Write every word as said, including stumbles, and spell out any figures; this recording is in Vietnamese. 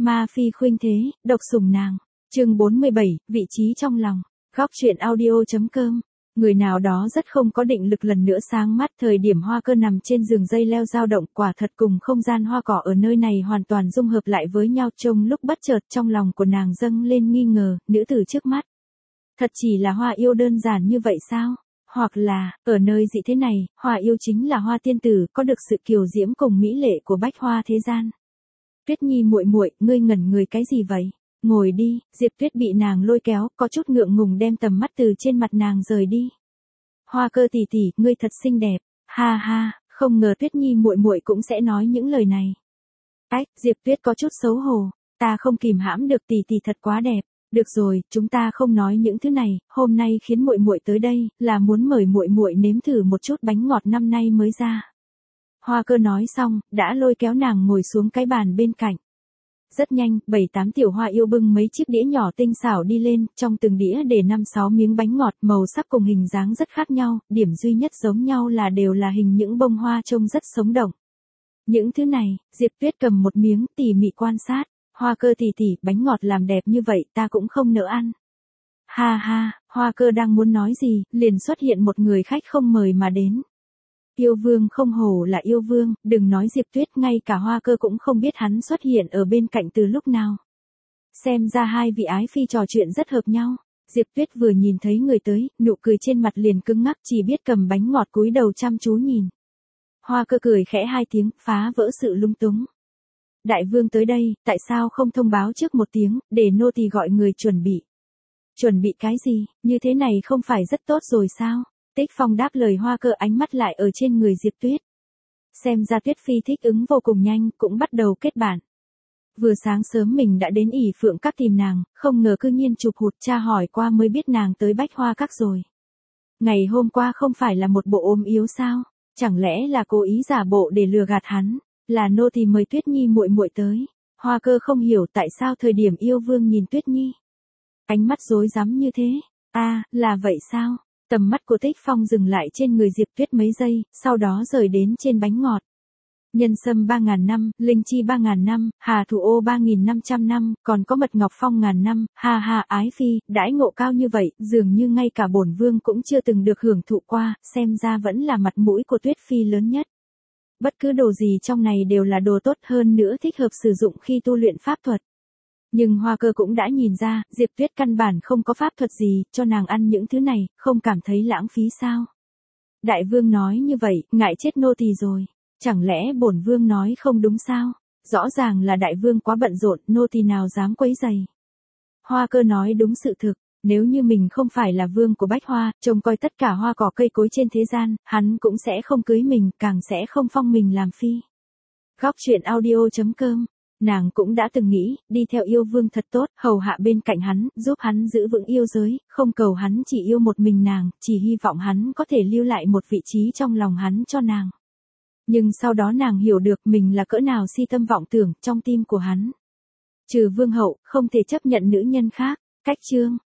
Ma phi khuynh thế, độc sủng nàng. Chương bốn mươi bảy, vị trí trong lòng. Góc truyện audio.com. Người nào đó rất không có định lực lần nữa sáng mắt, thời điểm Hoa Cơ nằm trên giường dây leo dao động, quả thật cùng không gian hoa cỏ ở nơi này hoàn toàn dung hợp lại với nhau. Trong lúc bất chợt trong lòng của nàng dâng lên nghi ngờ, nữ tử trước mắt thật chỉ là Hoa Yêu đơn giản như vậy sao? Hoặc là, ở nơi dị thế này, Hoa Yêu chính là Hoa tiên tử, có được sự kiều diễm cùng mỹ lệ của bách hoa thế gian. Tuyết Nhi muội muội, ngươi ngẩn người cái gì vậy? Ngồi đi. Diệp Tuyết bị nàng lôi kéo, có chút ngượng ngùng đem tầm mắt từ trên mặt nàng rời đi. Hoa Cơ tỷ tỷ, ngươi thật xinh đẹp. Ha ha, không ngờ Tuyết Nhi muội muội cũng sẽ nói những lời này. Ách, Diệp Tuyết có chút xấu hổ, ta không kìm hãm được, tỷ tỷ thật quá đẹp. Được rồi, chúng ta không nói những thứ này, hôm nay khiến muội muội tới đây là muốn mời muội muội nếm thử một chút bánh ngọt năm nay mới ra. Hoa Cơ nói xong, đã lôi kéo nàng ngồi xuống cái bàn bên cạnh. Rất nhanh, bảy tám tiểu Hoa Yêu bưng mấy chiếc đĩa nhỏ tinh xảo đi lên, trong từng đĩa để năm sáu miếng bánh ngọt, màu sắc cùng hình dáng rất khác nhau, điểm duy nhất giống nhau là đều là hình những bông hoa trông rất sống động. Những thứ này, Diệp Tuyết cầm một miếng, tỉ mỉ quan sát. Hoa Cơ tỷ tỷ, bánh ngọt làm đẹp như vậy ta cũng không nỡ ăn. Ha ha, Hoa Cơ đang muốn nói gì, liền xuất hiện một người khách không mời mà đến. Yêu Vương không hổ là Yêu Vương, đừng nói Diệp Tuyết, ngay cả Hoa Cơ cũng không biết hắn xuất hiện ở bên cạnh từ lúc nào. Xem ra hai vị ái phi trò chuyện rất hợp nhau. Diệp Tuyết vừa nhìn thấy người tới, nụ cười trên mặt liền cứng ngắc, chỉ biết cầm bánh ngọt cúi đầu chăm chú nhìn. Hoa Cơ cười khẽ hai tiếng, phá vỡ sự lung túng. Đại vương tới đây, tại sao không thông báo trước một tiếng, để nô tỳ gọi người chuẩn bị. Chuẩn bị cái gì, như thế này không phải rất tốt rồi sao? Tích Phong đáp lời Hoa Cơ, ánh mắt lại ở trên người Diệp Tuyết. Xem ra Tuyết Phi thích ứng vô cùng nhanh, cũng bắt đầu kết bạn. Vừa sáng sớm mình đã đến ỉ Phượng Các tìm nàng, không ngờ cư nhiên chụp hụt, tra hỏi qua mới biết nàng tới Bách Hoa Các rồi. Ngày hôm qua không phải là một bộ ôm yếu sao? Chẳng lẽ là cố ý giả bộ để lừa gạt hắn? Là nô tỳ mời Tuyết Nhi muội muội tới. Hoa Cơ không hiểu tại sao thời điểm Yêu Vương nhìn Tuyết Nhi, ánh mắt rối rắm như thế. A, à, là vậy sao? Tầm mắt của Tích Phong dừng lại trên người Diệp Tuyết mấy giây, sau đó rời đến trên bánh ngọt. Nhân sâm ba ngàn năm, linh chi ba ngàn năm, hà thủ ô ba nghìn năm trăm năm, còn có mật ngọc phong ngàn năm, ha ha, ái phi, đãi ngộ cao như vậy, dường như ngay cả bổn vương cũng chưa từng được hưởng thụ qua, xem ra vẫn là mặt mũi của Tuyết Phi lớn nhất. Bất cứ đồ gì trong này đều là đồ tốt, hơn nữa thích hợp sử dụng khi tu luyện pháp thuật. Nhưng Hoa Cơ cũng đã nhìn ra, Diệp Tuyết căn bản không có pháp thuật gì, cho nàng ăn những thứ này, không cảm thấy lãng phí sao? Đại vương nói như vậy, ngại chết nô tỳ rồi. Chẳng lẽ bổn vương nói không đúng sao? Rõ ràng là đại vương quá bận rộn, nô tỳ nào dám quấy rầy. Hoa Cơ nói đúng sự thực, nếu như mình không phải là vương của Bách Hoa, trông coi tất cả hoa cỏ cây cối trên thế gian, hắn cũng sẽ không cưới mình, càng sẽ không phong mình làm phi. Góc truyện audio.com. Nàng cũng đã từng nghĩ, đi theo Yêu Vương thật tốt, hầu hạ bên cạnh hắn, giúp hắn giữ vững yêu giới, không cầu hắn chỉ yêu một mình nàng, chỉ hy vọng hắn có thể lưu lại một vị trí trong lòng hắn cho nàng. Nhưng sau đó nàng hiểu được mình là cỡ nào si tâm vọng tưởng trong tim của hắn. Trừ vương hậu, không thể chấp nhận nữ nhân khác. Cách chương.